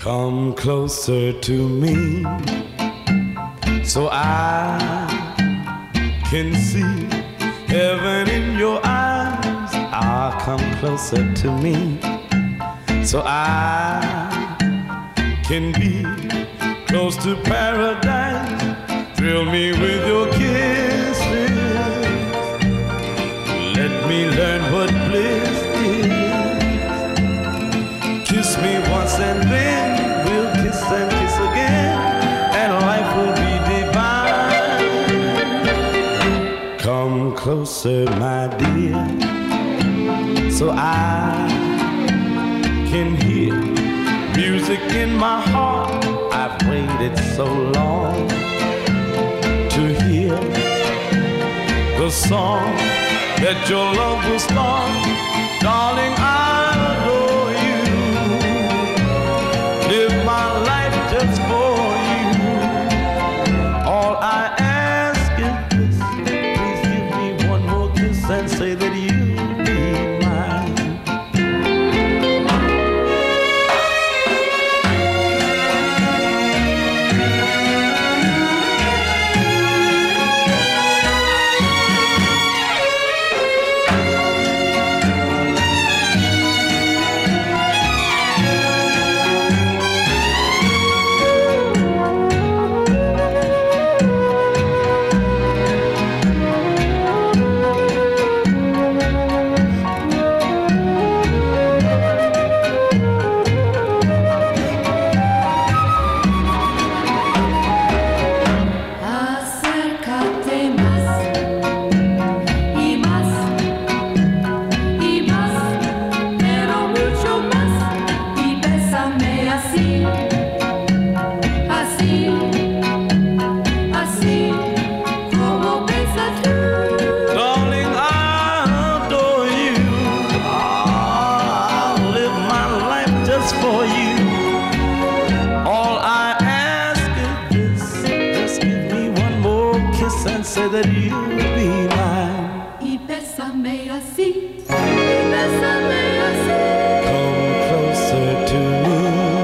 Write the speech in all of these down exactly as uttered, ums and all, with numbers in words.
Come closer to me, so I can see heaven in your eyes. Ah, come closer to me, so I can be close to paradise. Thrill me with your kisses. Let me learn what bliss is. Kiss me once and then we'll kiss and kiss again, and life will be divine. Come closer, my dear, so I can hear music in my heart. I've waited so long to hear the song that your love will start. Darling, I adore you. Live my life just for you. All I ask is this: please give me one more kiss and say that you'll be mine. Say that you'll be mine. Y bésame así, y bésame así. Come closer to me.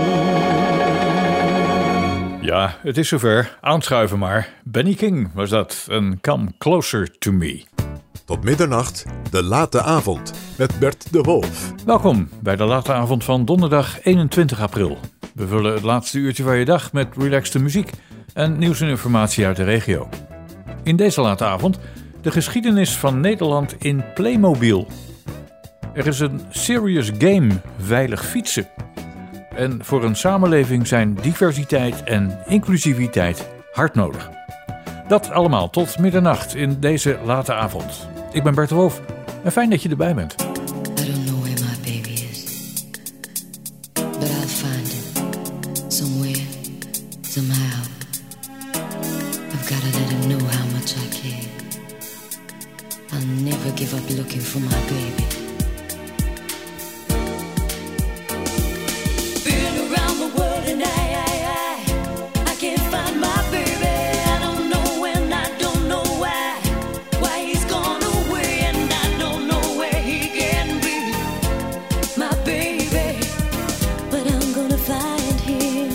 Ja, het is zover. Aanschuiven maar. Benny King was dat. En Come Closer to Me. Tot middernacht, de late avond met Bert de Wolf. Welkom bij de late avond van donderdag eenentwintig april. We vullen het laatste uurtje van je dag met relaxte muziek en nieuws en informatie uit de regio. In deze late avond de geschiedenis van Nederland in Playmobil. Er is een serious game, veilig fietsen. En voor een samenleving zijn diversiteit en inclusiviteit hard nodig. Dat allemaal tot middernacht in deze late avond. Ik ben Bert de Wolf en fijn dat je erbij bent. I don't know where my baby is, but I'll find him somewhere, somehow. I've got to let him know how much I care. I'll never give up looking for my baby. Been around the world and I, I, I, I can't find my baby. I don't know when, I don't know why, why he's gone away, and I don't know where he can be, my baby. But I'm gonna find him.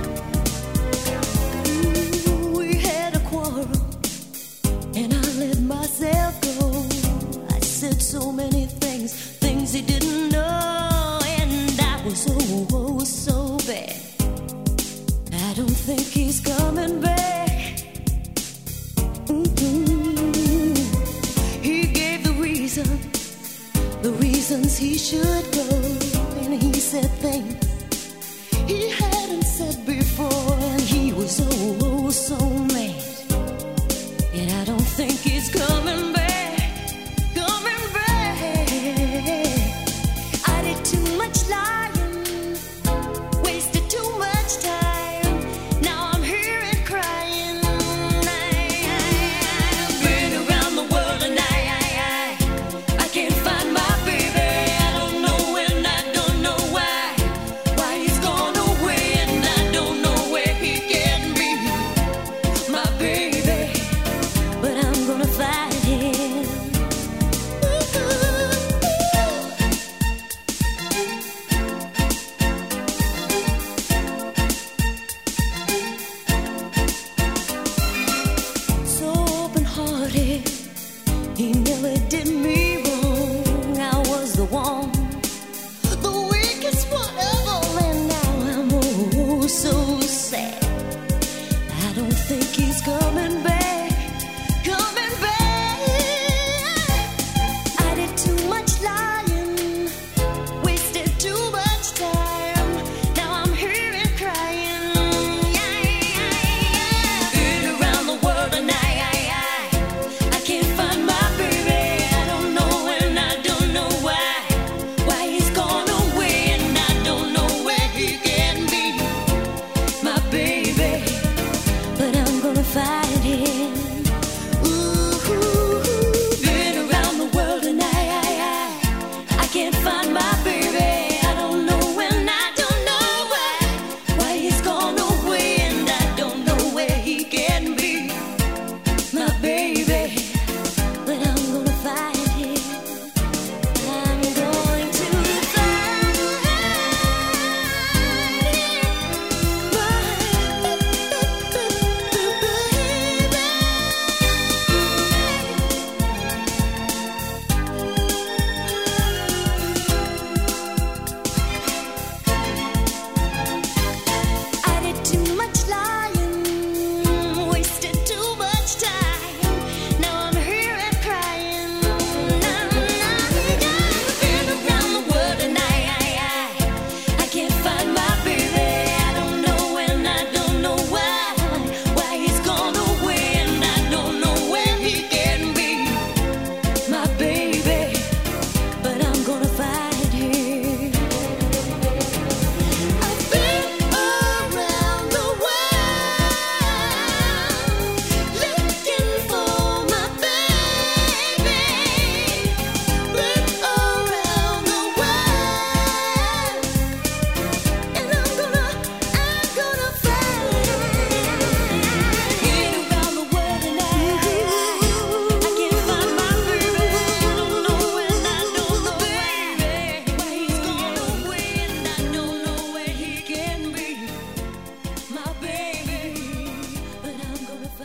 Myself go. I said so many things, things he didn't know, and I was oh, oh so bad. I don't think he's coming back. Mm-hmm. He gave the reason, the reasons he should go, and he said things he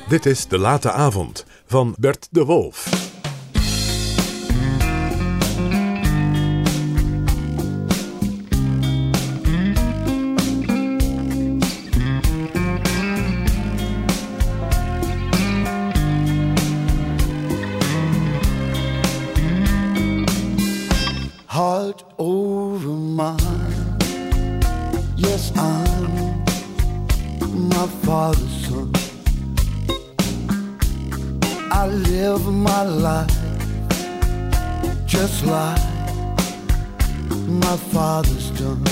Dit is De Late Avond van Bert de Wolf. Heart over mine. Yes, I'm my father's son. I live my life just like my father's done.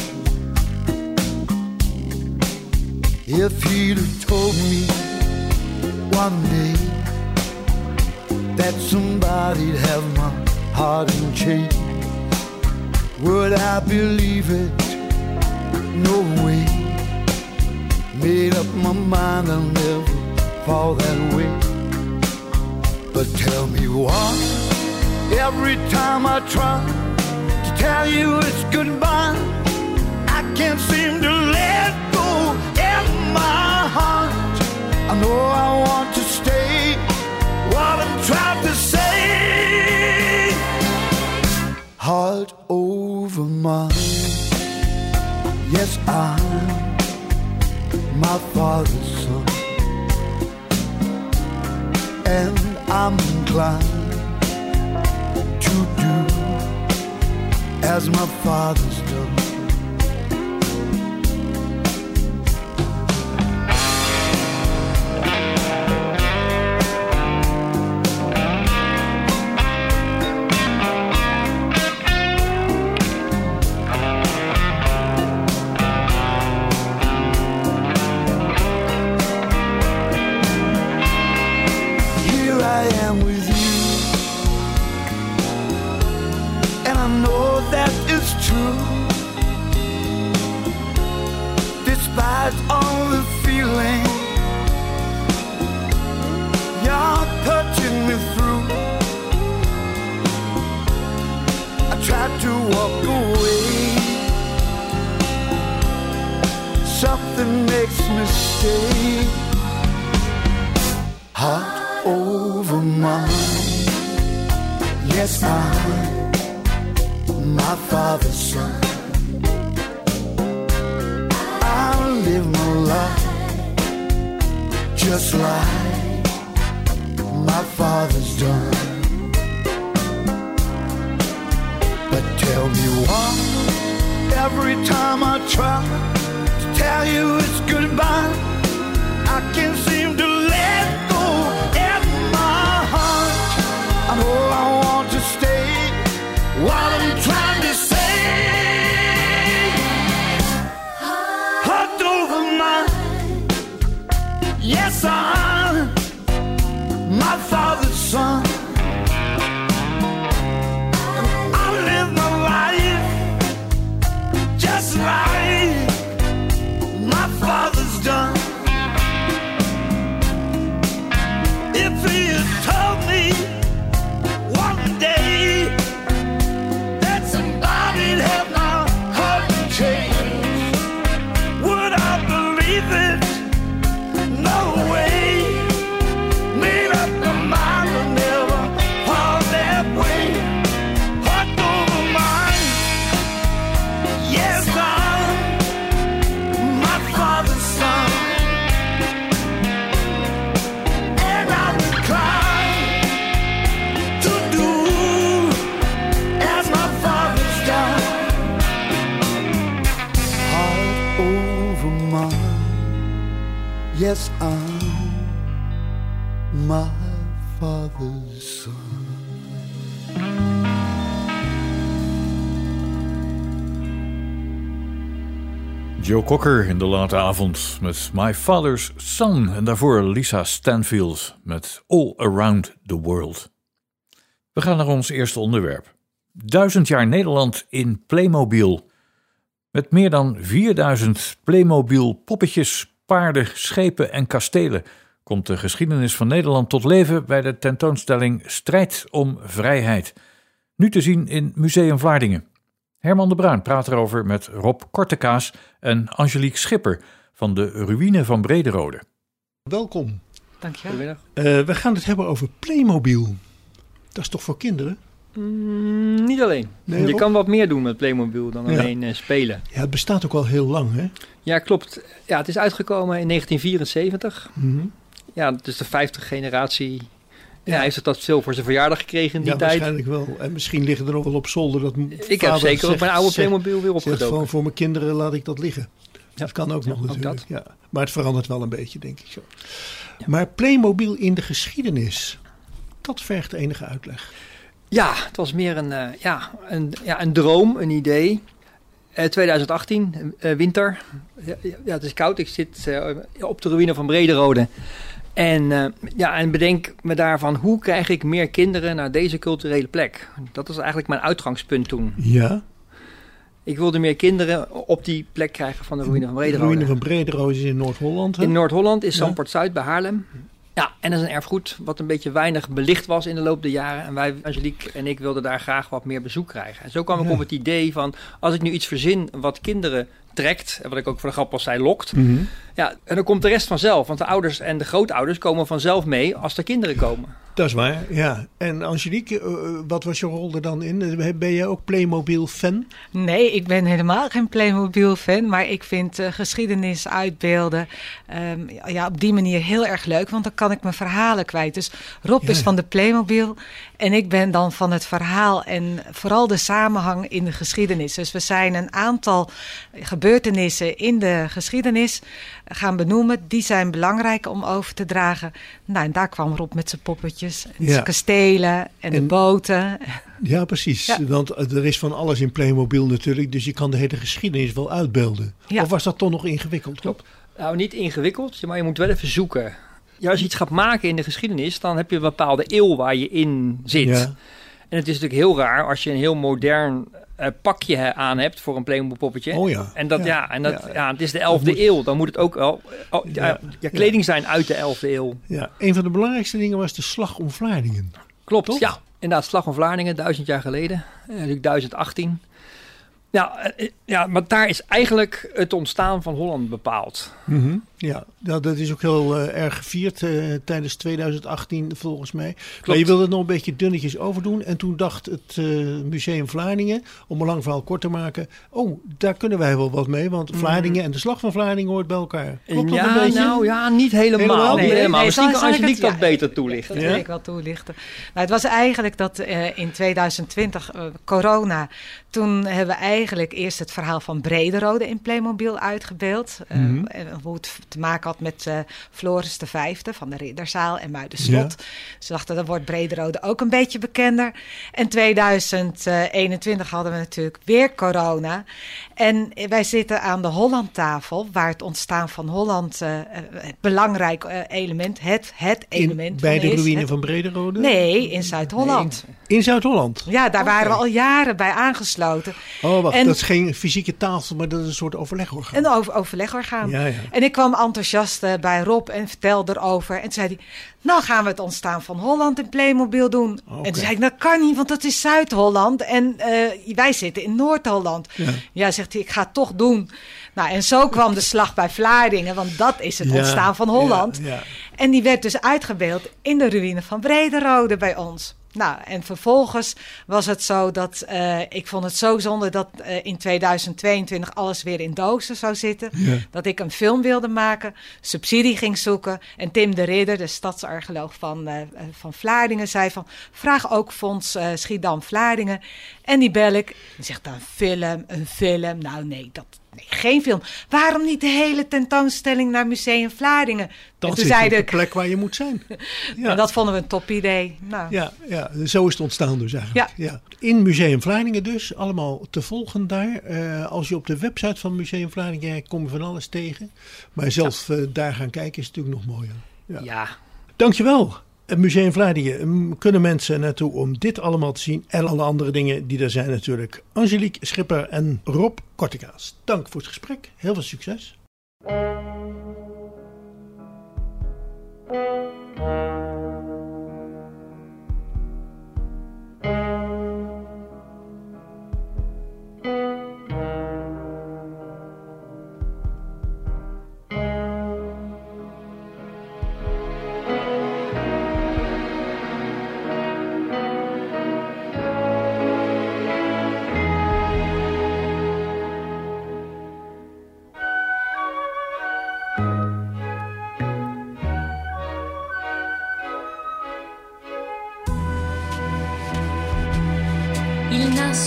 If he'd have told me one day that somebody'd have my heart in chains, would I believe it? No way. Made up my mind I'll never fall that way. But tell me why, every time I try to tell you it's goodbye, I can't seem to let go in my heart. I know I want to stay, what I'm trying to say. Heart over mine. Yes, I'm my father's son, and I'm inclined to do as my father's done. Despite all the feeling you're touching me through, I tried to walk away. Something makes me stay. Heart over mine. Yes, I'm my father's son. I live my life just like my father's done. But tell me why, every time I try to tell you it's goodbye, I can't seem to let go in my heart. I know I want to stay, what I'm trying to say. Heart over mine. Yes, I'm my father's son. And I live my life just like my father's done. If he had told me one day somebody'd have my heart changed, would I believe it? No way. Made up my mind to never fall that way. Heart over mine. Yes, I'm my father's son, and I'm inclined to do as my father's done. Heart over mine. Yes, I'm my father's son. Joe Cocker in De Late Avond met My Father's Son. En daarvoor Lisa Stanfield met All Around the World. We gaan naar ons eerste onderwerp. Duizend jaar Nederland in Playmobil. Met meer dan vierduizend Playmobil poppetjes, paarden, schepen en kastelen komt de geschiedenis van Nederland tot leven bij de tentoonstelling Strijd om Vrijheid. Nu te zien in Museum Vlaardingen. Herman de Bruin praat erover met Rob Kortekaas en Angelique Schipper van de Ruïne van Brederode. Welkom. Dankjewel. Goedemiddag. Uh, we gaan het hebben over Playmobil. Dat is toch voor kinderen? Mm, niet alleen. Nee, je Rob? kan wat meer doen met Playmobil dan Ja. alleen uh, spelen. Ja, het bestaat ook al heel lang, hè? Ja, klopt. Ja, het is uitgekomen in negentien vierenzeventig. Mm-hmm. Ja, het is de vijfde generatie. Ja, Ja. hij heeft dat veel voor zijn verjaardag gekregen in die Ja, tijd. waarschijnlijk wel. En misschien liggen er nog wel op zolder dat m- Ik heb vader zeker ook zegt- mijn oude zegt- Playmobil weer Zegt opgedoken. van, voor mijn kinderen laat ik dat liggen. Dat kan ook ja, nog ook natuurlijk. dat. Ja. Maar het verandert wel een beetje, denk ik zo. Ja. Maar Playmobil in de geschiedenis, dat vergt enige uitleg. Ja, het was meer een, uh, ja, een, ja, een droom, een idee. Uh, twintig achttien, uh, winter. Ja, ja, het is koud. Ik zit uh, op de ruïne van Brederode. En, uh, ja, en bedenk me daarvan, hoe krijg ik meer kinderen naar deze culturele plek? Dat was eigenlijk mijn uitgangspunt toen. Ja. Ik wilde meer kinderen op die plek krijgen van de ruïne van De Brederode. ruïne van Brederode is in Noord-Holland. Hè? In Noord-Holland is Ja. Zandpoort-Zuid bij Haarlem. Ja, en dat is een erfgoed wat een beetje weinig belicht was in de loop der jaren. En wij, Angelique en ik, wilden daar graag wat meer bezoek krijgen. En zo kwam ik Ja. op het idee van, als ik nu iets verzin wat kinderen trekt, en wat ik ook voor de grap al zei, lokt. Mm-hmm. Ja, en dan komt de rest vanzelf. Want de ouders en de grootouders komen vanzelf mee als er kinderen komen. Dat is waar, ja. En Angelique, uh, wat was je rol er dan in? Ben jij ook Playmobil-fan? Nee, ik ben helemaal geen Playmobil-fan. Maar ik vind uh, geschiedenis uitbeelden um, ja, op die manier heel erg leuk. Want dan kan ik mijn verhalen kwijt. Dus Rob Ja. is van de Playmobil. En ik ben dan van het verhaal. En vooral de samenhang in de geschiedenis. Dus we zijn een aantal gebeurtenissen in de geschiedenis gaan benoemen. Die zijn belangrijk om over te dragen. Nou, en daar kwam Rob met zijn poppetjes. En Ja. zijn kastelen en, En- de boten. Ja, precies. Ja. Want er is van alles in Playmobil natuurlijk. Dus je kan de hele geschiedenis wel uitbeelden. Ja. Of was dat toch nog ingewikkeld? Klopt. Nou, niet ingewikkeld, maar je moet wel even zoeken. Ja, als je iets gaat maken in de geschiedenis, dan heb je een bepaalde eeuw waar je in zit. Ja. En het is natuurlijk heel raar als je een heel modern uh, pakje he- aan hebt voor een Playmobil poppetje. Oh ja. En dat, ja, Ja. en dat, Ja. ja. het is de elfde Dat moet- eeuw. Dan moet het ook wel oh, ja, Ja. ja, kleding zijn uit de elfde eeuw. Ja, een van de belangrijkste dingen was de slag om Vlaardingen. Klopt, Toch? ja. Inderdaad, Slag om Vlaardingen, duizend jaar geleden. Uh, natuurlijk duizend achttien. Ja, uh, ja, maar daar is eigenlijk het ontstaan van Holland bepaald. Mm-hmm. Ja, nou, dat is ook heel uh, erg gevierd uh, tijdens twintig achttien volgens mij. Maar je wilde het nog een beetje dunnetjes overdoen. En toen dacht het uh, Museum Vlaardingen, om een lang verhaal kort te maken. Oh, daar kunnen wij wel wat mee. Want Vlaardingen en de Slag van Vlaardingen hoort bij elkaar. Klopt dat ja, een beetje? nou ja, niet helemaal. Helemaal? Niet Nee, helemaal. nee, Misschien zal- kan zal ik Angelique het- dat ja, beter ik- toelichten. Dat Ja? wil ik wel toelichten. Nou, het was eigenlijk dat uh, in twintig twintig, uh, corona, toen hebben we eigenlijk eerst het verhaal van Brederode in Playmobil uitgebeeld. Uh, Mhm. en hoe het te maken had met uh, Floris de Vijfde van de Ridderzaal en Muiderslot. Ja. Ze dachten, dan wordt Brederode ook een beetje bekender. En twintig eenentwintig hadden we natuurlijk weer corona. En wij zitten aan de Hollandtafel, waar het ontstaan van Holland uh, het belangrijk uh, element, het, het element In, bij van de is, ruïne het- van Brederode? Nee, in Zuid-Holland. In Zuid-Holland? Ja, daar waren we Oké. al jaren bij aangesloten. Oh, wacht. En- Dat is geen fysieke tafel, maar dat is een soort overlegorgaan. Een over overlegorgaan. Ja, ja. En ik kwam enthousiast uh, bij Rob en vertelde erover. En toen zei hij, nou gaan we het ontstaan van Holland in Playmobil doen. Oké. En toen zei ik, dat kan niet, want dat is Zuid-Holland. En uh, wij zitten in Noord-Holland. Ja. Ja, zegt hij, ik ga het toch doen. Nou, en zo kwam de slag bij Vlaardingen, want dat is het Ja, ontstaan van Holland. ja, ja. En die werd dus uitgebeeld in de ruïne van Brederode bij ons. Nou, en vervolgens was het zo dat uh, ik vond het zo zonde dat uh, in tweeduizend tweeëntwintig alles weer in dozen zou zitten. Ja. Dat ik een film wilde maken, subsidie ging zoeken. En Tim de Ridder, de stadsarcheoloog van, uh, van Vlaardingen, zei van, vraag ook Fonds uh, Schiedam-Vlaardingen. En die bel ik. Die zegt dan, film, een film. Nou nee, dat, nee, geen film. Waarom niet de hele tentoonstelling naar Museum Vlaardingen? Dan en zit toen je op zei de ik, plek waar je moet zijn. Ja. en dat vonden we een top idee. Nou, Ja, ja, zo is het ontstaan dus eigenlijk. Ja. In Museum Vlaardingen dus, allemaal te volgen daar. Uh, als je op de website van Museum Vlaardingen kijkt, kom je van alles tegen. Maar zelf uh, daar gaan kijken is natuurlijk nog mooier. Ja. Ja, Dankjewel. Het Museum Vlaardingen, um, kunnen mensen naartoe om dit allemaal te zien. En alle andere dingen die er zijn natuurlijk. Angelique Schipper en Rob Kortekaas. Dank voor het gesprek. Heel veel succes.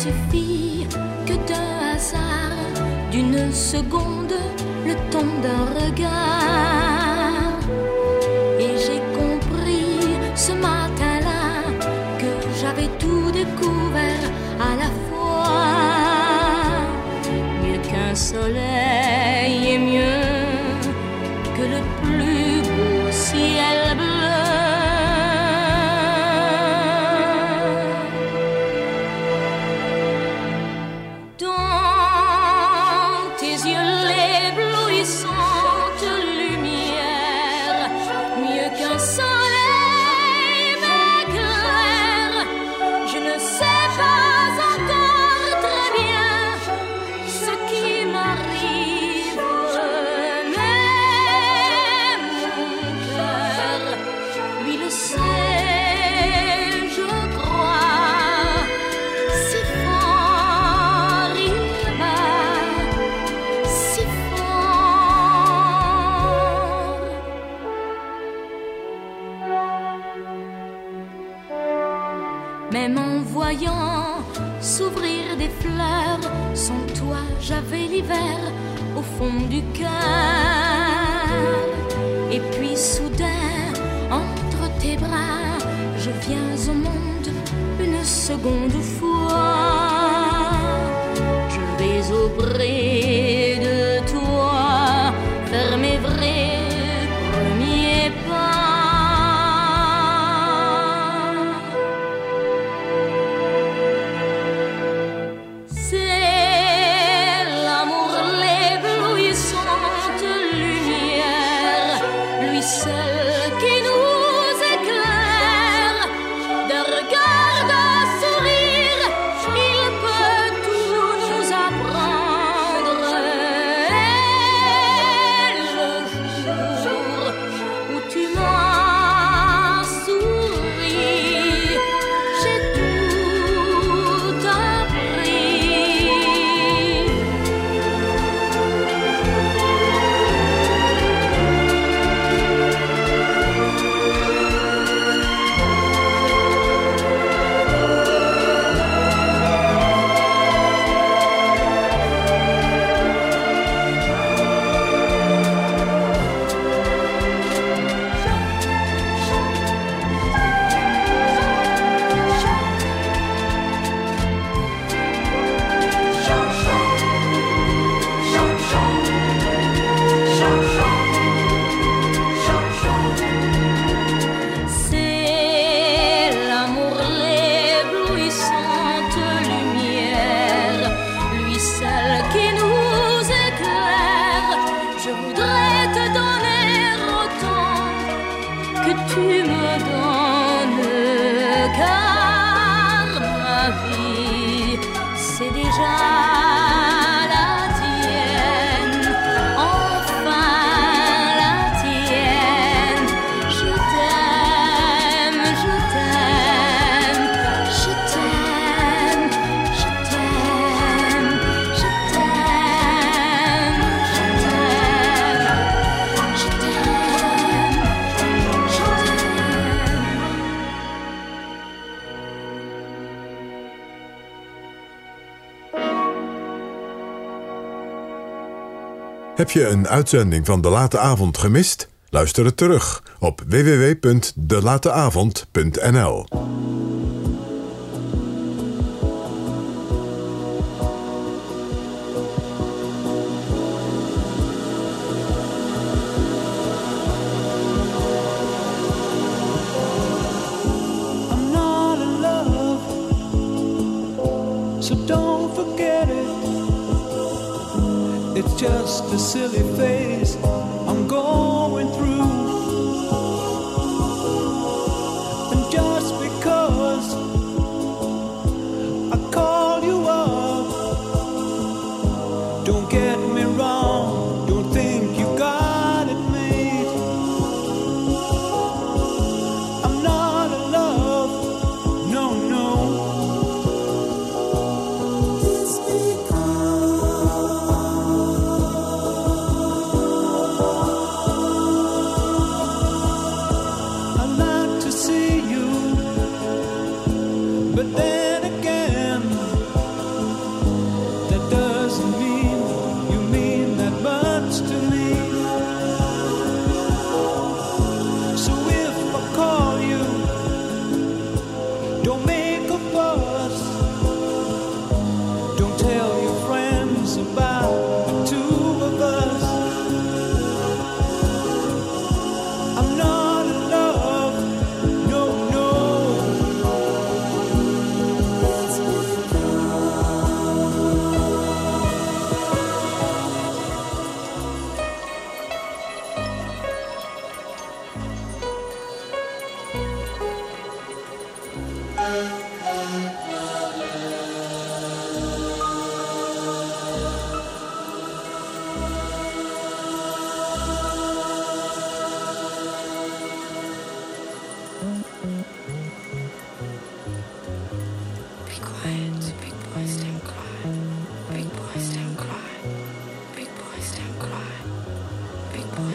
suffit que d'un hasard, d'une seconde, le temps d'un regard. Et j'ai compris ce matin-là que j'avais tout découvert à la fois. Mieux qu'un soleil et mieux que le plus beau ciel bleu. Dans tes yeux l'éblouissante lumière, mieux qu'un soleil m'éclaire. Je ne sais pas encore très bien ce qui m'arrive, mais mon cœur, lui le sait, je crois. Si fort il bat, si fort. Même en voyant s'ouvrir des fleurs, sans toi j'avais l'hiver au fond du cœur. Et puis soudain, entre tes bras, je viens au monde une seconde fois. Je vais auprès de toi faire mes vrais premiers pas. C'est l'amour, l'éblouissante lumière, lui seul qui nous éclaire. D'un regard, d'un sourire, il peut tout nous apprendre. Et le jour où tu m'as souri, j'ai tout appris. C'est l'amour, l'éblouissante lumière, lui seul qui nous éclaire. Je voudrais te donner autant que tu me donnes, car ma vie, c'est déjà la tienne, enfin la tienne. Je t'aime, je t'aime, je t'aime, je t'aime, je t'aime, je t'aime, je t'aime, je Heb je een uitzending van De Late Avond gemist? Luister het terug op w w w punt de late avond punt n l. I'm not in love, so don't forget it. It's just a silly phase I'm going through. And just because I call you up, don't get me wrong, don't think you got it made. I'm not in love, no, no. It's because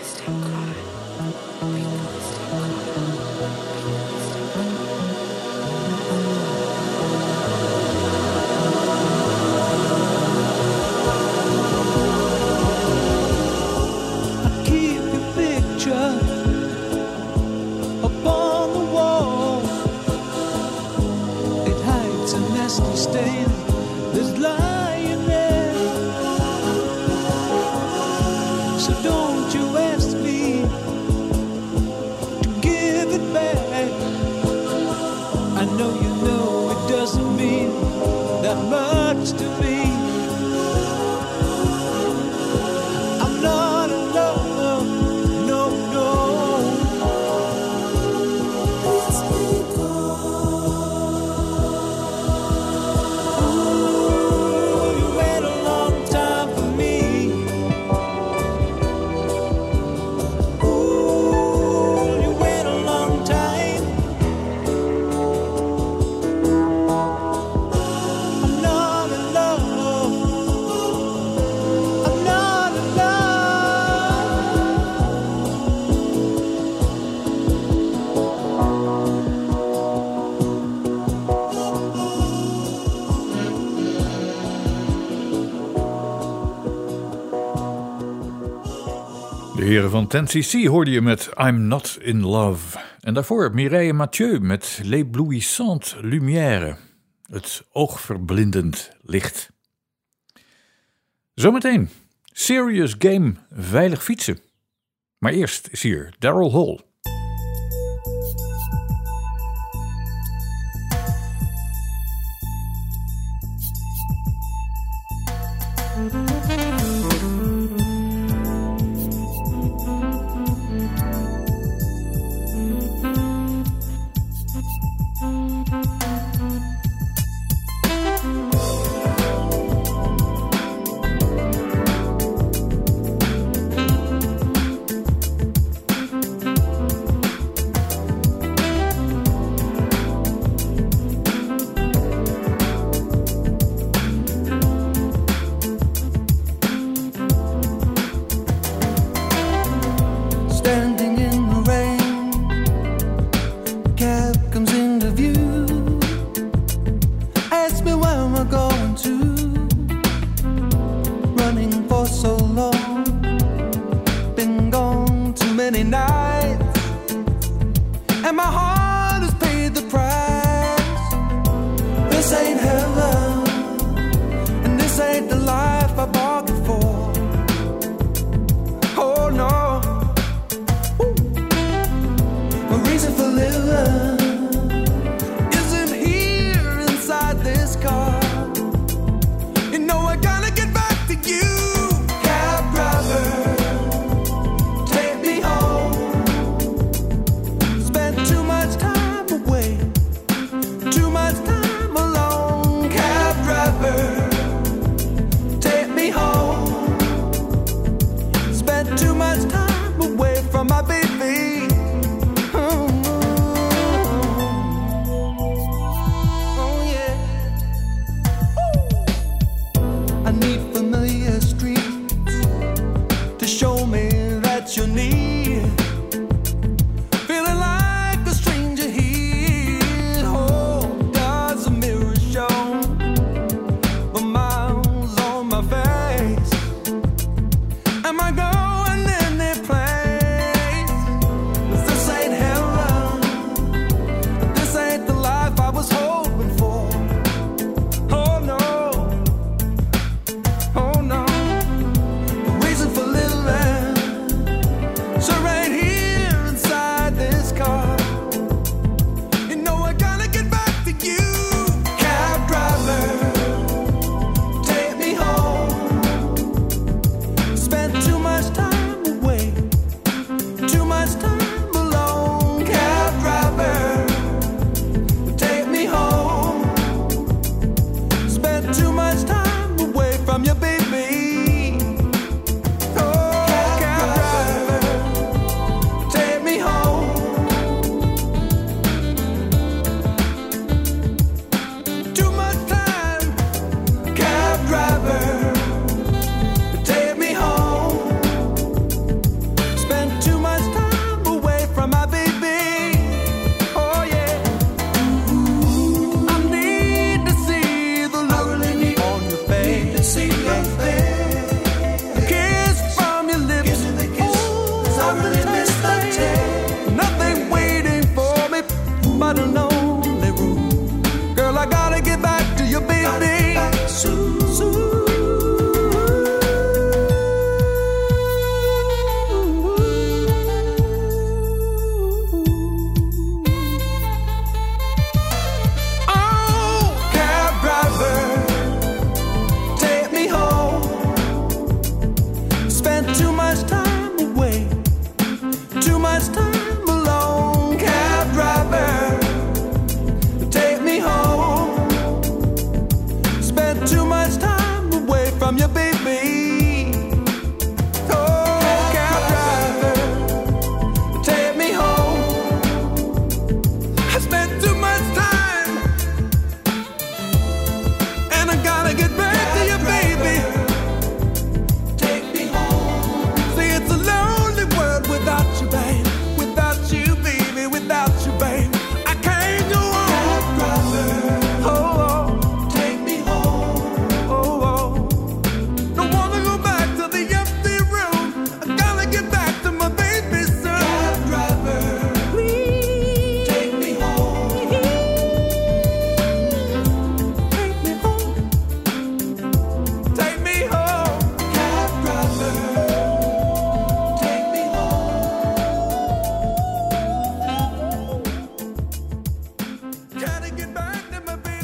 De heren van ten C C hoorde je met I'm Not In Love. En daarvoor Mireille Mathieu met L'éblouissante lumière. Het oogverblindend licht. Zometeen Serious Game veilig fietsen. Maar eerst is hier Daryl Hall.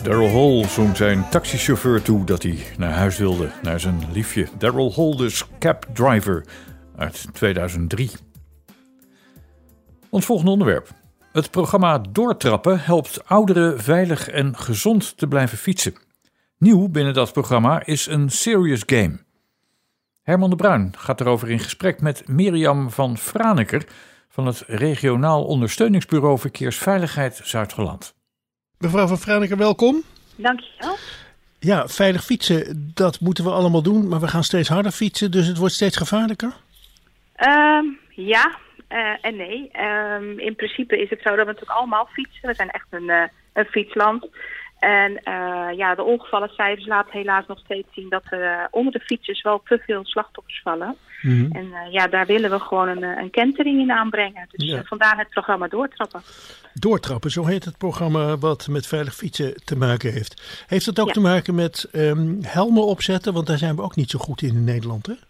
Daryl Hall zong zijn taxichauffeur toe dat hij naar huis wilde, naar zijn liefje. Daryl Hall, dus Cab Driver uit tweeduizend drie. Ons volgende onderwerp. Het programma Doortrappen helpt ouderen veilig en gezond te blijven fietsen. Nieuw binnen dat programma is een serious game. Herman de Bruin gaat erover in gesprek met Mirjam van Franeker van het Regionaal Ondersteuningsbureau Verkeersveiligheid Zuid-Holland. Mevrouw van Franeker, welkom. Dankjewel. Ja, veilig fietsen, dat moeten we allemaal doen, maar we gaan steeds harder fietsen, dus het wordt steeds gevaarlijker? Um, ja uh, en nee. Um, in principe is het zo dat we natuurlijk allemaal fietsen. We zijn echt een, uh, een fietsland. En uh, ja, de ongevallencijfers laten helaas nog steeds zien dat er uh, onder de fietsers wel te veel slachtoffers vallen. Mm-hmm. En uh, ja, daar willen we gewoon een, een kentering in aanbrengen. Dus ja. uh, vandaar het programma Doortrappen. Doortrappen, zo heet het programma wat met veilig fietsen te maken heeft. Heeft dat ook ja. te maken met um, helmen opzetten? Want daar zijn we ook niet zo goed in in Nederland, hè?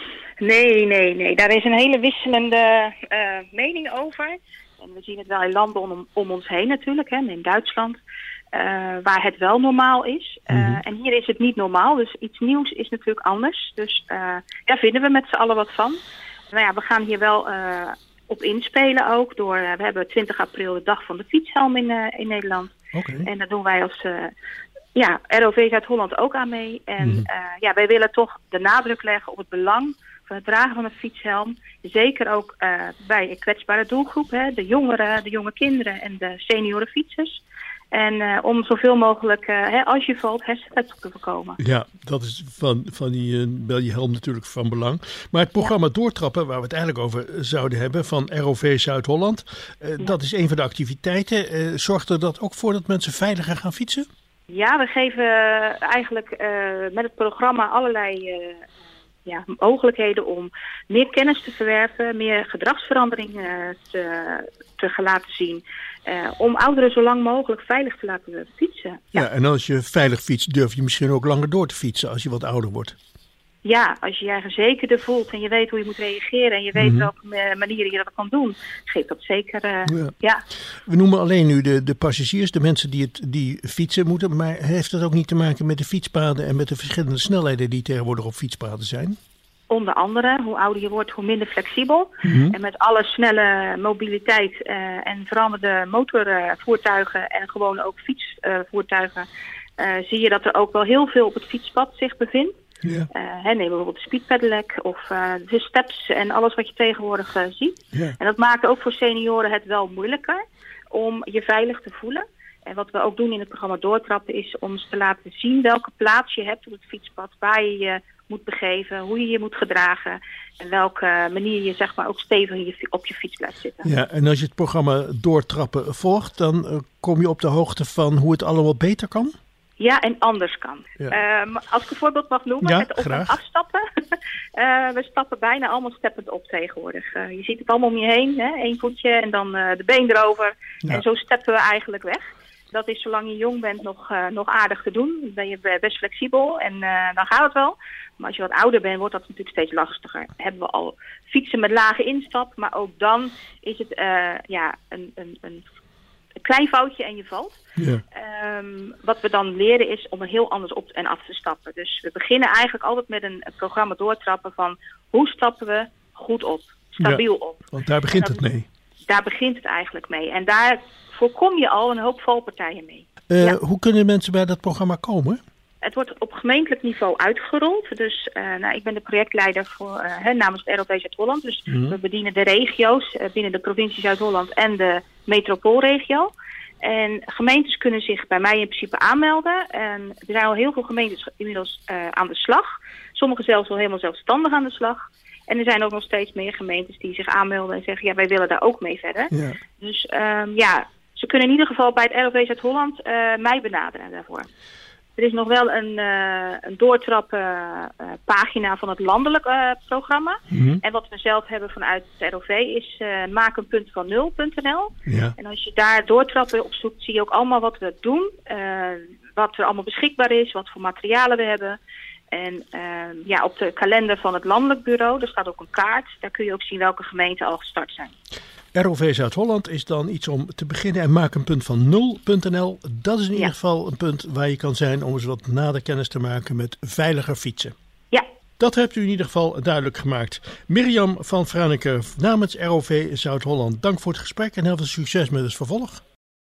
Nee, nee, nee. Daar is een hele wisselende uh, mening over. En we zien het wel in landen om, om ons heen natuurlijk, hè, in Duitsland. Uh, waar het wel normaal is. Uh, mm-hmm. En hier is het niet normaal. Dus iets nieuws is natuurlijk anders. Dus uh, daar vinden we met z'n allen wat van. Nou ja, we gaan hier wel uh, op inspelen ook. Door, uh, we hebben twintig april de dag van de fietshelm in, uh, in Nederland. Okay. En daar doen wij als uh, ja, R O V Zuid-Holland ook aan mee. En mm-hmm. uh, ja, wij willen toch de nadruk leggen op het belang van het dragen van een fietshelm. Zeker ook uh, bij een kwetsbare doelgroep. Hè, de jongeren, de jonge kinderen en de senioren fietsers. En uh, om zoveel mogelijk, uh, hè, als je valt, hersenletsel te voorkomen. Ja, dat is van, van die, uh, bij die helm natuurlijk van belang. Maar het programma ja. Doortrappen, waar we het eigenlijk over zouden hebben, van R O V Zuid-Holland. Uh, ja. Dat is een van de activiteiten. Uh, zorgt er dat ook voor dat mensen veiliger gaan fietsen? Ja, we geven eigenlijk uh, met het programma allerlei uh, ja, mogelijkheden om meer kennis te verwerven, meer gedragsverandering uh, te, te gaan laten zien. Uh, om ouderen zo lang mogelijk veilig te laten fietsen. Ja. ja, en als je veilig fietst, durf je misschien ook langer door te fietsen als je wat ouder wordt. Ja, als je je verzekerder voelt en je weet hoe je moet reageren en je weet mm-hmm. welke manieren je dat kan doen, geeft dat zeker. Uh, ja. ja. We noemen alleen nu de, de passagiers, de mensen die, het, die fietsen moeten, maar heeft dat ook niet te maken met de fietspaden en met de verschillende snelheden die tegenwoordig op fietspaden zijn? Onder andere, hoe ouder je wordt, hoe minder flexibel. Mm-hmm. En met alle snelle mobiliteit uh, en veranderde motorvoertuigen uh, en gewoon ook fietsvoertuigen, uh, uh, zie je dat er ook wel heel veel op het fietspad zich bevindt. Yeah. Uh, hè, neem bijvoorbeeld de speedpedelec of uh, de steps en alles wat je tegenwoordig uh, ziet. Yeah. En dat maakt ook voor senioren het wel moeilijker om je veilig te voelen. En wat we ook doen in het programma Doortrappen is om te laten zien welke plaats je hebt op het fietspad, waar je je moet begeven, hoe je je moet gedragen en welke manier je zeg maar ook stevig in je, op je fiets blijft zitten. Ja, en als je het programma Doortrappen volgt, dan uh, kom je op de hoogte van hoe het allemaal beter kan? Ja, en anders kan. Ja. Um, als ik een voorbeeld mag noemen, ja, met op- graag. en afstappen. uh, we stappen bijna allemaal steppend op tegenwoordig. Uh, je ziet het allemaal om je heen, hè? Eén voetje en dan uh, de been erover. Ja. En zo steppen we eigenlijk weg. Dat is zolang je jong bent nog, uh, nog aardig te doen. Dan ben je best flexibel en uh, dan gaat het wel. Maar als je wat ouder bent, wordt dat natuurlijk steeds lastiger. Hebben we al fietsen met lage instap, maar ook dan is het uh, ja, een, een, een klein foutje en je valt. Ja. Um, wat we dan leren is om er heel anders op en af te stappen. Dus we beginnen eigenlijk altijd met een, een programma Doortrappen van hoe stappen we goed op, stabiel ja, op. Want daar begint dat, het mee. Daar begint het eigenlijk mee. En daar voorkom je al een hoop valpartijen mee. Uh, ja. Hoe kunnen mensen bij dat programma komen? Het wordt op gemeentelijk niveau uitgerold. Dus uh, nou, ik ben de projectleider voor, uh, hè, namens het R O V Zuid-Holland. Dus mm-hmm. we bedienen de regio's uh, binnen de provincie Zuid-Holland en de metropoolregio. En gemeentes kunnen zich bij mij in principe aanmelden. En er zijn al heel veel gemeentes inmiddels uh, aan de slag. Sommige zelfs al helemaal zelfstandig aan de slag. En er zijn ook nog steeds meer gemeentes die zich aanmelden en zeggen, ja, wij willen daar ook mee verder. Ja. Dus um, ja, ze kunnen in ieder geval bij het R O V Zuid-Holland uh, mij benaderen daarvoor. Er is nog wel een, uh, een doortrappen uh, pagina van het landelijk uh, programma. Mm-hmm. En wat we zelf hebben vanuit het R O V is uh, maak een punt van nul punt n l. Ja. En als je daar doortrappen op zoekt, zie je ook allemaal wat we doen. Uh, wat er allemaal beschikbaar is, wat voor materialen we hebben. En uh, ja, op de kalender van het landelijk bureau, er staat ook een kaart. Daar kun je ook zien welke gemeenten al gestart zijn. R O V Zuid-Holland is dan iets om te beginnen en maak een punt van nul punt n l. Dat is in Ja. ieder geval een punt waar je kan zijn om eens wat nader kennis te maken met veiliger fietsen. Ja. Dat hebt u in ieder geval duidelijk gemaakt. Mirjam van Franeker namens R O V Zuid-Holland, dank voor het gesprek en heel veel succes met het vervolg.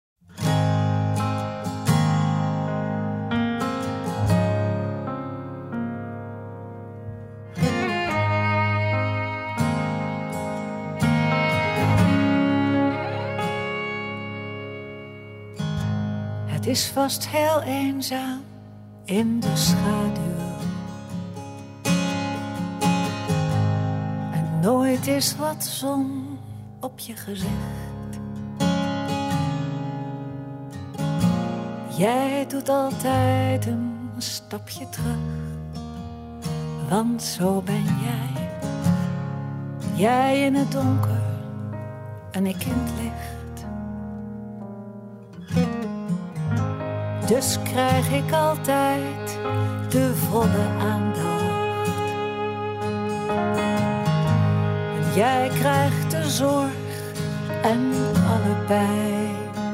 Het is vast heel eenzaam in de schaduw. En nooit is wat zon op je gezicht. Jij doet altijd een stapje terug, want zo ben jij. Jij in het donker en ik in het licht. Dus krijg ik altijd de volle aandacht. En jij krijgt de zorg en allebei.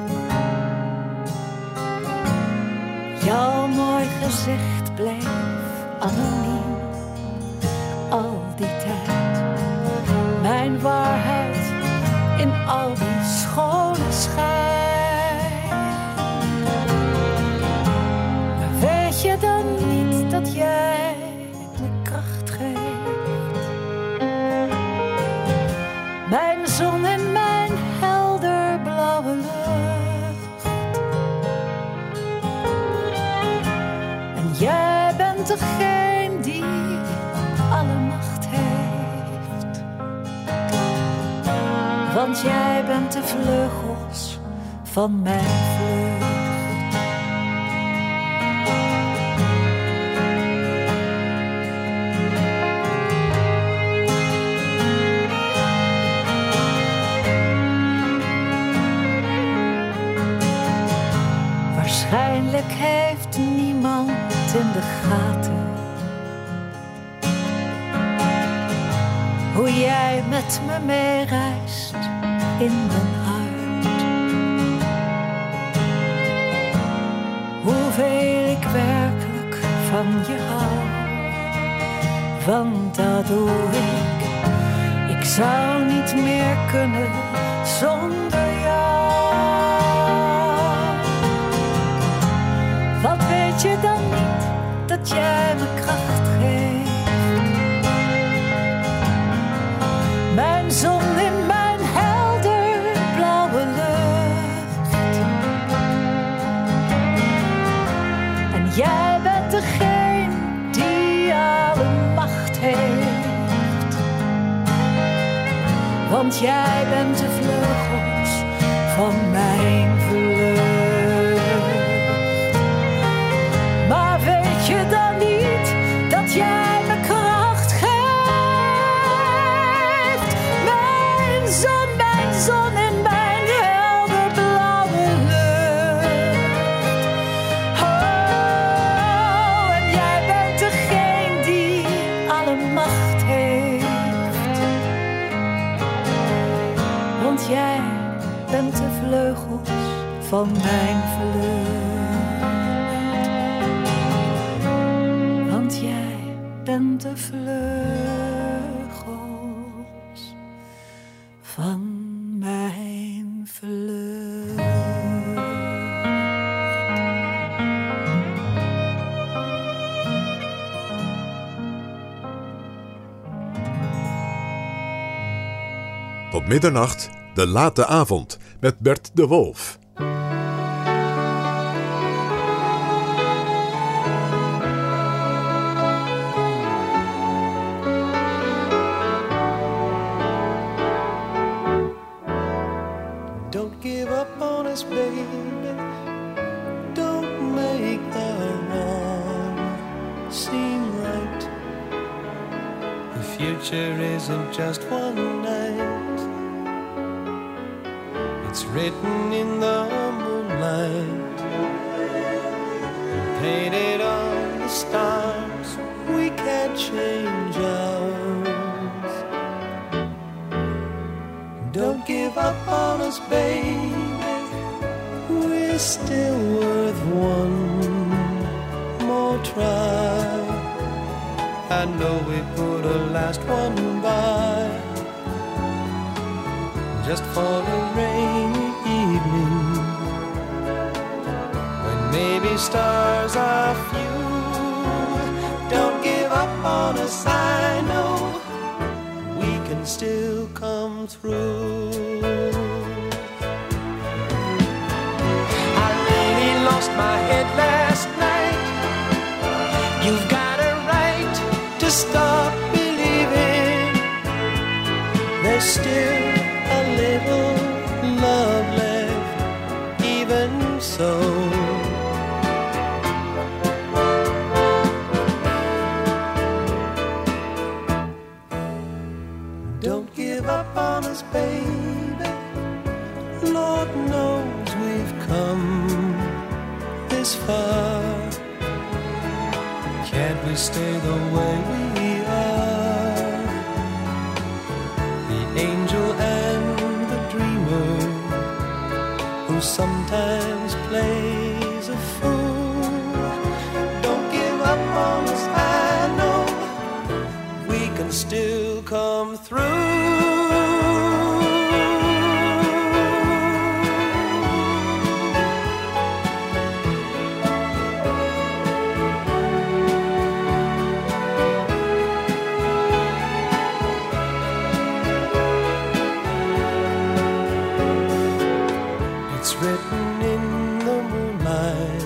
Jouw mooi gezicht bleef anoniem al die tijd. Mijn waarheid in al die schone schijn. Weet je dan niet dat jij me kracht geeft? Mijn zon en mijn helder blauwe lucht. En jij bent degene die alle macht heeft. Want jij bent de vleugels van mijn vlucht. Waarschijnlijk heeft niemand in de gaten hoe jij met me meereist in mijn hart. Hoeveel ik werkelijk van je hou, want dat doe ik. Ik zou niet meer kunnen zonder jou. Wat weet je dan niet dat jij me kracht geeft? Mijn zon in mijn helder blauwe lucht. En jij bent degene die alle macht heeft. Want jij bent de vleugels van mijn vlucht. Maar weet je dan niet dat jij me kracht geeft? Mijn zon, mijn zon in mijn helder blauwe lucht. Oh, en jij bent degene die alle macht heeft. Want jij bent de vleugels van mijn vlucht. Bent de vleugels van mijn vlucht. Tot middernacht, de late avond, met Bert de Wolf. Isn't just one night. It's written in the moonlight, painted on the stars. We can't change ours. Don't give up on us, baby. We're still worth one more try. I know we put a last one by, just for a rainy evening, when maybe stars are few. Don't give up on us, I know we can still come through. I really lost my head last night. You've got a right to stop believing. There's still a little love left, even so. Don't give up on us, baby. Lord knows we've come this far. Can't we stay the way we are? The angel and the dreamer, who sometimes plays a fool. Don't give up on us, I know we can still come through. It's written in the moonlight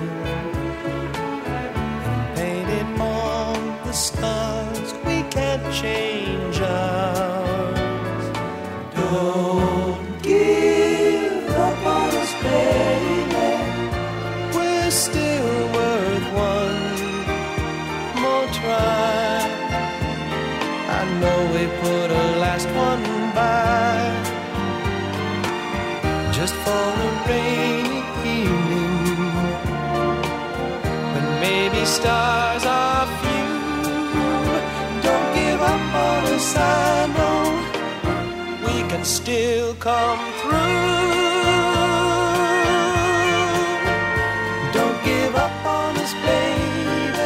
and painted on the stars. We can't change ours. Don't give up on us, baby. We're still worth one more try. I know we put a last one by, just for a rainy evening, when maybe stars are few. Don't give up on us, I know we can still come through. Don't give up on us, baby.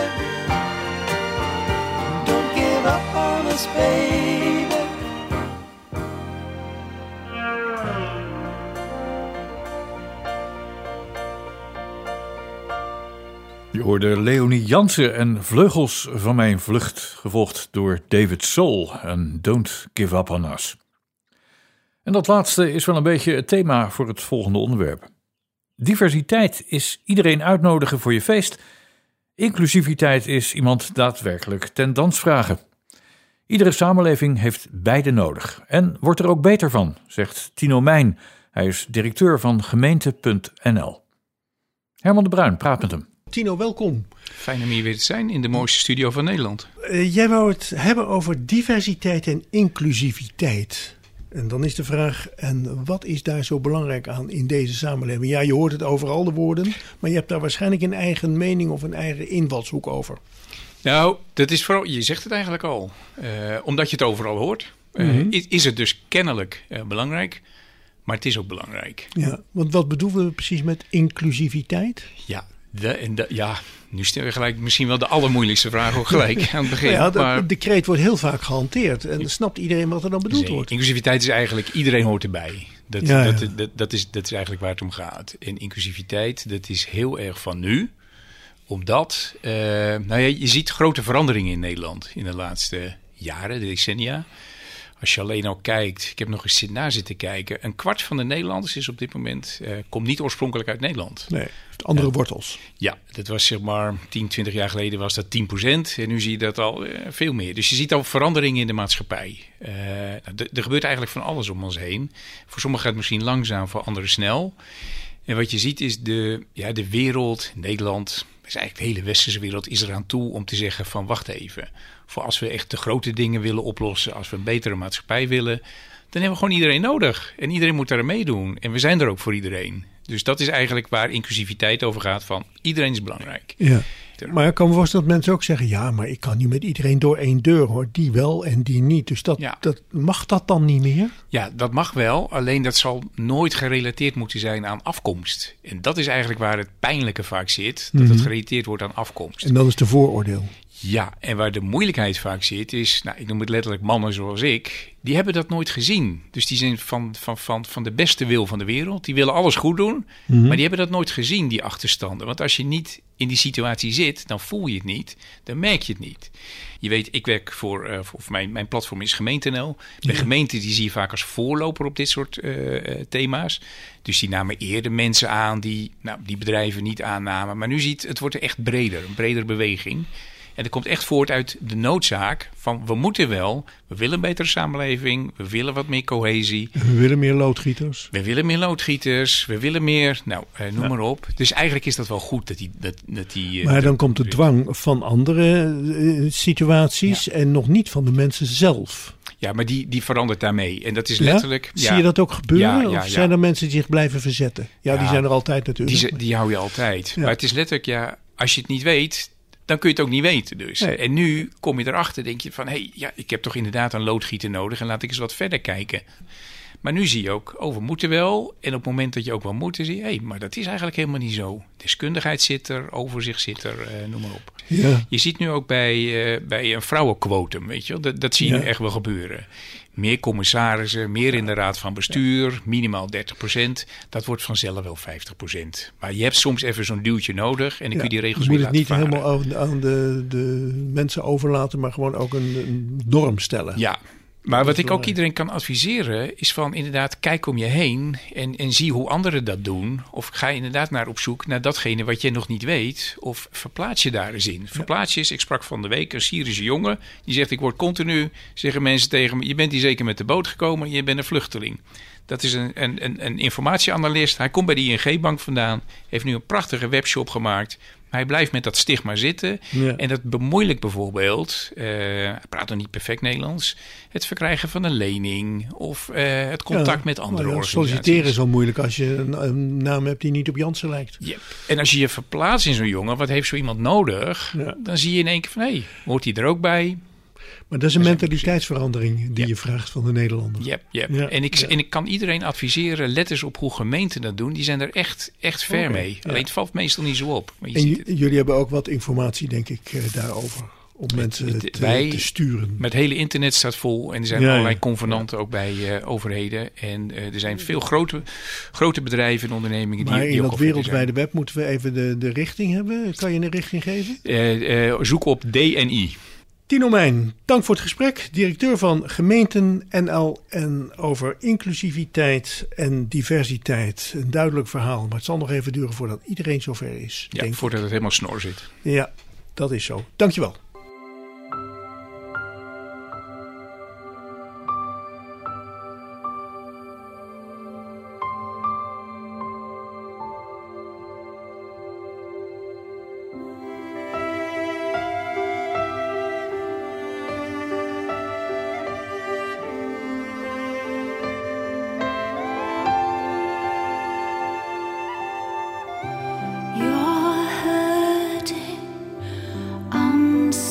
Don't give up on us, baby. Je hoorde Leonie Jansen en Vleugels van mijn vlucht, gevolgd door David Soul en Don't Give Up On Us. En dat laatste is wel een beetje het thema voor het volgende onderwerp. Diversiteit is iedereen uitnodigen voor je feest. Inclusiviteit is iemand daadwerkelijk ten dans vragen. Iedere samenleving heeft beide nodig en wordt er ook beter van, zegt Tino Mijn. Hij is directeur van gemeente punt n l. Herman de Bruin praat met hem. Tino, welkom. Fijn om hier weer te zijn in de mooiste studio van Nederland. Uh, jij wou het hebben over diversiteit en inclusiviteit. En dan is de vraag, en wat is daar zo belangrijk aan in deze samenleving? Ja, je hoort het overal, de woorden, maar je hebt daar waarschijnlijk een eigen mening of een eigen invalshoek over. Nou, dat is vooral, je zegt het eigenlijk al. Uh, omdat je het overal hoort, uh, mm-hmm. is, is het dus kennelijk uh, belangrijk. Maar het is ook belangrijk. Ja, want wat bedoelen we precies met inclusiviteit? Ja, de, en de, ja nu stellen we gelijk misschien wel de allermoeilijkste vraag ook gelijk aan het begin. Ja, de, maar, de kreet wordt heel vaak gehanteerd. En dan snapt iedereen wat er dan bedoeld nee, wordt. Inclusiviteit is eigenlijk, iedereen hoort erbij. Dat, ja, ja. Dat, dat, dat, is, dat is eigenlijk waar het om gaat. En inclusiviteit, dat is heel erg van nu. Omdat, uh, nou ja, je ziet grote veranderingen in Nederland in de laatste jaren, de decennia. Als je alleen al kijkt, ik heb nog eens na zitten kijken. Een kwart van de Nederlanders is op dit moment, uh, komt niet oorspronkelijk uit Nederland. Nee, heeft andere uh, wortels. Ja, dat was zeg maar tien, twintig jaar geleden was dat tien procent. En nu zie je dat al uh, veel meer. Dus je ziet al veranderingen in de maatschappij. Uh, nou, d- er gebeurt eigenlijk van alles om ons heen. Voor sommigen gaat het misschien langzaam, voor anderen snel. En wat je ziet is de, ja, de wereld, Nederland, is eigenlijk de hele westerse wereld, is eraan toe om te zeggen van wacht even. Voor als we echt de grote dingen willen oplossen, als we een betere maatschappij willen, dan hebben we gewoon iedereen nodig. En iedereen moet daar meedoen. En we zijn er ook voor iedereen. Dus dat is eigenlijk waar inclusiviteit over gaat, van iedereen is belangrijk. Ja. beter. Maar ik kan me voorstellen dat mensen ook zeggen... ja, maar ik kan niet met iedereen door één deur, hoor. Die wel en die niet. Dus dat, Ja. dat, mag dat dan niet meer? Ja, dat mag wel. Alleen dat zal nooit gerelateerd moeten zijn aan afkomst. En dat is eigenlijk waar het pijnlijke vaak zit. Dat Mhm. het gerelateerd wordt aan afkomst. En dat is de vooroordeel. Ja, en waar de moeilijkheid vaak zit is, nou, ik noem het letterlijk mannen zoals ik, die hebben dat nooit gezien. Dus die zijn van, van, van, van de beste wil van de wereld. Die willen alles goed doen, Mhm. maar die hebben dat nooit gezien, die achterstanden. Want als je niet in die situatie zit, dan voel je het niet, dan merk je het niet. Je weet, ik werk voor, uh, voor mijn, mijn platform is Gemeente punt n l. Bij Ja. gemeenten die zie je vaak als voorloper op dit soort uh, uh, thema's. Dus die namen eerder mensen aan die nou, die bedrijven niet aannamen. Maar nu ziet het wordt er echt breder, een bredere beweging. En dat komt echt voort uit de noodzaak van we moeten wel, we willen een betere samenleving, we willen wat meer cohesie. We willen meer loodgieters. We willen meer loodgieters, we willen meer, nou, eh, noem Ja. maar op. Dus eigenlijk is dat wel goed dat die... Dat, dat die eh, Maar dan dat- komt de dwang van andere eh, situaties... en nog niet van de mensen zelf. Ja, maar die, die verandert daarmee. En dat is Ja? letterlijk... Zie je dat ook gebeuren? Ja, ja, of ja. zijn er mensen die zich blijven verzetten? Ja, die Ja. zijn er altijd Die, natuurlijk. ze- die hou je altijd. Ja. Maar het is letterlijk, ja, als je het niet weet, dan kun je het ook niet weten dus. Nee. En nu kom je erachter, denk je van, hé, hey, ja, ik heb toch inderdaad een loodgieter nodig en laat ik eens wat verder kijken. Maar nu zie je ook, oh, we moeten wel. En op het moment dat je ook wel moet, dan zie je, hé, hey, maar dat is eigenlijk helemaal niet zo. Deskundigheid zit er, overzicht zit er, eh, noem maar op. Ja. Je ziet nu ook bij, uh, bij een vrouwenquotum, weet je wel. Dat, dat zie je Ja. nu echt wel gebeuren. Meer commissarissen, meer in de raad van bestuur, minimaal dertig procent. Dat wordt vanzelf wel vijftig procent. Maar je hebt soms even zo'n duwtje nodig en dan Ja, kun je die regels je moet weer het niet laten varen. helemaal aan, aan de, de mensen overlaten... maar gewoon ook een, een norm stellen. Ja, maar wat is ik ook belangrijk. iedereen kan adviseren is van inderdaad kijk om je heen en, en zie hoe anderen dat doen. Of ga inderdaad naar op zoek naar datgene wat je nog niet weet. Of verplaats je daar eens in. Verplaats je eens, ik sprak van de week een Syrische jongen. Die zegt ik word continu, zeggen mensen tegen me, je bent hier zeker met de boot gekomen, je bent een vluchteling. Dat is een, een, een, een informatieanalist. Hij komt bij de I N G-bank vandaan. Heeft nu een prachtige webshop gemaakt. Maar hij blijft met dat stigma zitten. Ja. En dat bemoeilijkt bijvoorbeeld, uh, hij praat nog niet perfect Nederlands, het verkrijgen van een lening of uh, het contact Ja, met andere maar ja, organisaties. solliciteren is al moeilijk als je een, een naam hebt die niet op Jansen lijkt. Yep. En als je je verplaatst in zo'n jongen, wat heeft zo iemand nodig? Ja. Dan zie je in één keer van, hé, hey, hoort hij er ook bij? Maar dat is een Dat is mentaliteitsverandering die Ja. je vraagt van de Nederlander. Yep, yep. Ja, En, ik, ja. en ik kan iedereen adviseren, let eens op hoe gemeenten dat doen. Die zijn er echt, echt ver Oké, mee. ja. Alleen het valt meestal niet zo op. Maar je En ziet j- het. jullie hebben ook wat informatie, denk ik, eh, daarover. Om mensen met- te, wij- te sturen. Met hele internet staat vol en er zijn Ja, allerlei ja. convenanten ook bij uh, overheden. En uh, er zijn veel grote, grote bedrijven en ondernemingen die, Maar die in ook dat al verder wereldwijde web moeten we even de, de richting hebben. Kan je een richting geven? zijn. Uh, uh, zoek op D N I. Tino Mijn, dank voor het gesprek. Directeur van Gemeenten N L en over inclusiviteit en diversiteit. Een duidelijk verhaal, maar het zal nog even duren voordat iedereen zover is. Ja, denk voordat het helemaal snor zit. ik. Ja, dat is zo. Dankjewel. You're hurting, I'm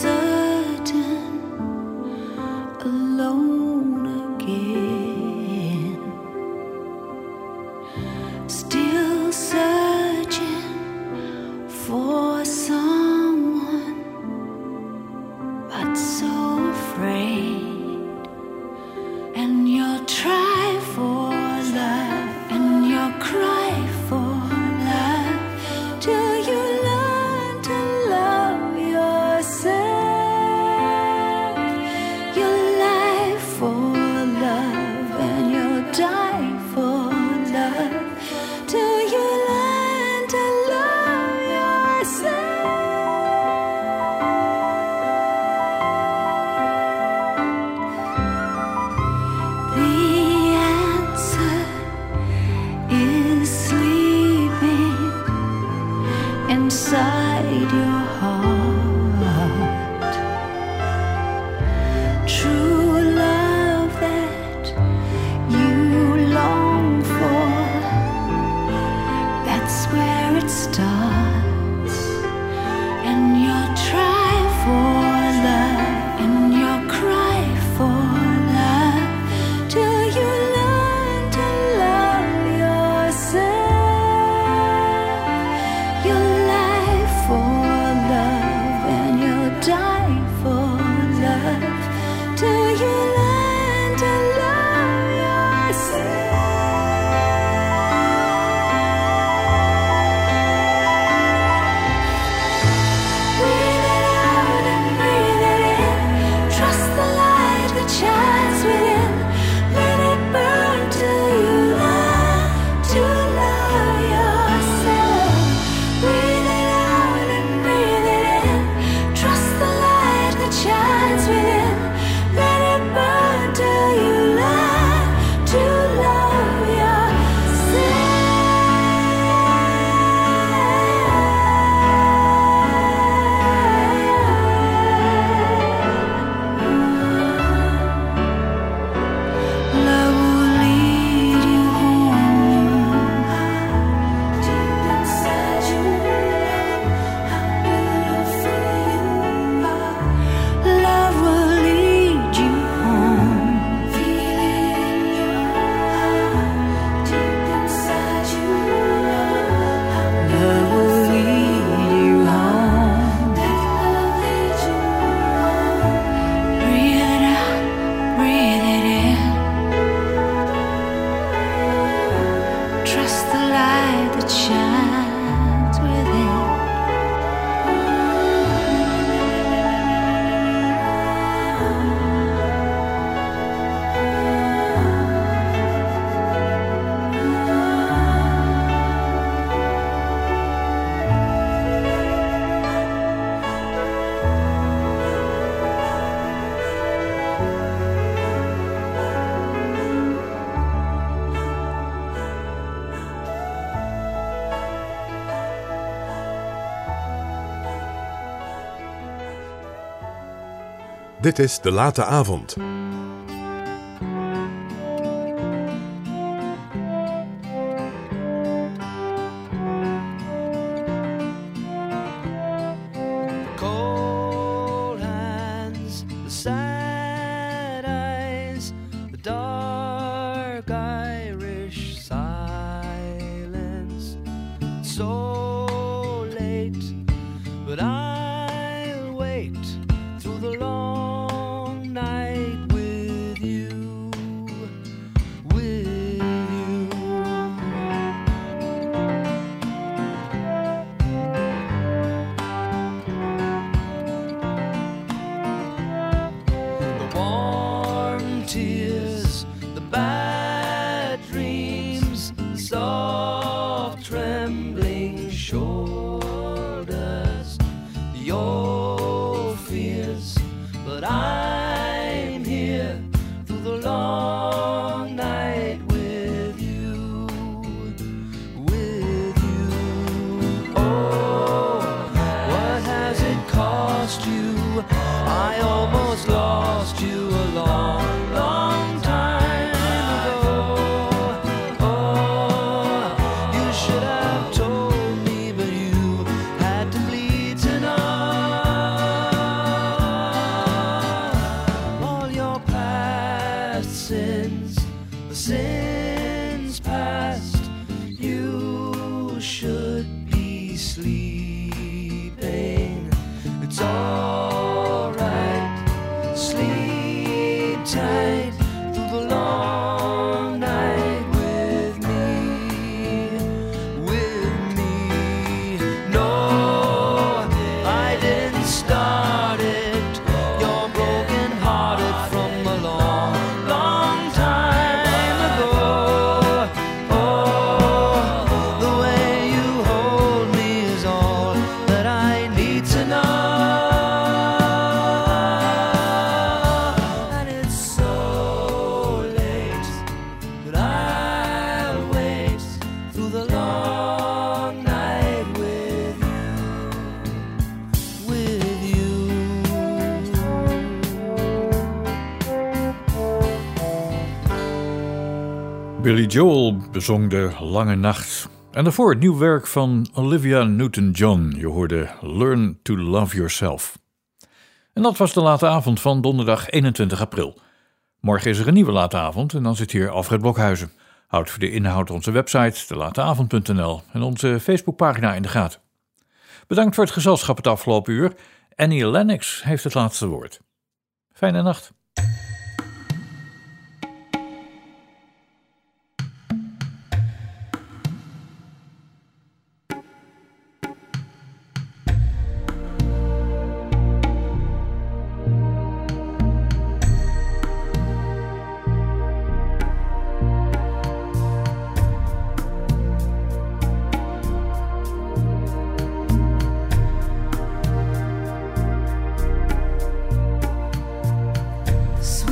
Dit is De Late Avond. Cold hands, the sad eyes, the dark Irish silence. So late, but I'll wait through the long night with you, with you. The warm tears, the bad dreams, the soft trembling shoulders, your fears, but I'm here through the long night with you, with you. Oh, what has it cost you? I almost lost you a long, long time ago. Oh, you should have told me, but you had to bleed to know. All your past sins, the sins past, you should be sleeping. It's all right, sleep tight through the long night with me, with me. No, I didn't start it. You're broken hearted from a long, long time ago. Oh, the way you hold me is all that I need to know. And it's so late, but I'll wait through the long night with you, with you. Billy Joel bezong de Lange Nacht. En daarvoor het nieuw werk van Olivia Newton-John. Je hoorde Learn to Love Yourself. En dat was de late avond van donderdag eenentwintig april. Morgen is er een nieuwe late avond en dan zit hier Alfred Blokhuizen. Houd voor de inhoud onze website, de late avond punt n l en onze Facebookpagina in de gaten. Bedankt voor het gezelschap het afgelopen uur. Annie Lennox heeft het laatste woord. Fijne nacht. Sweet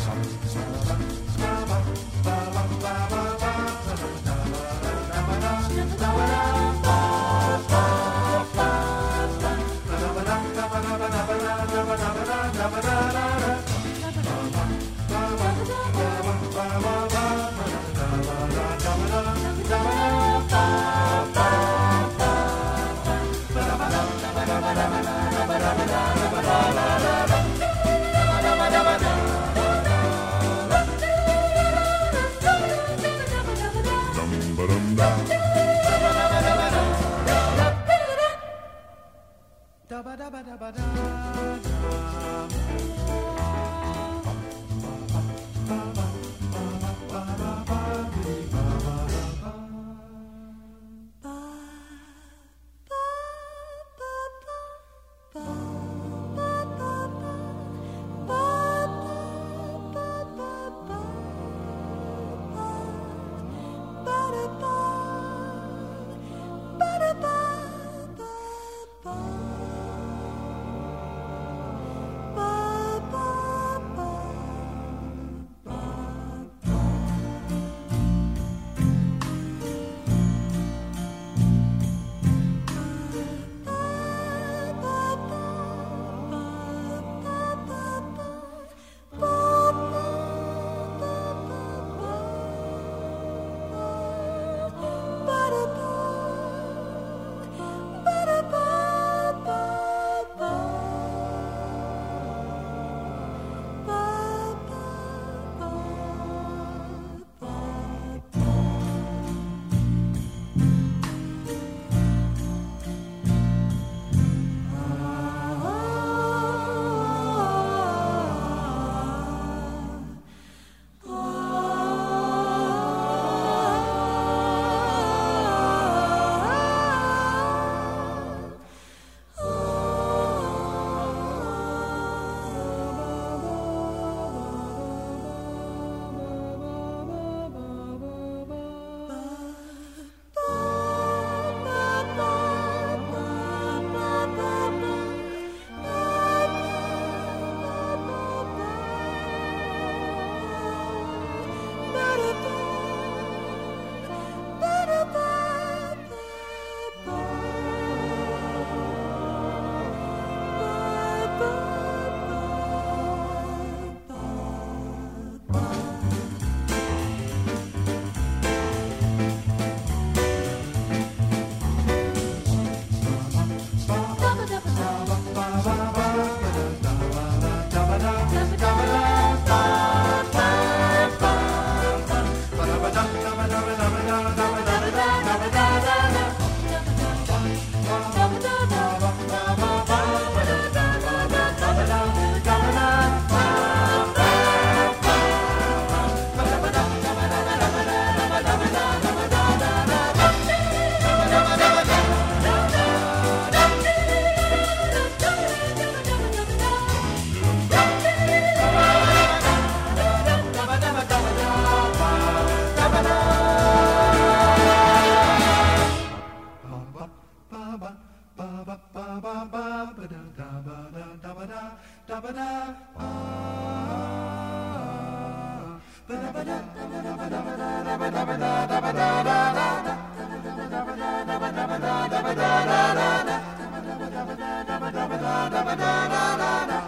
Da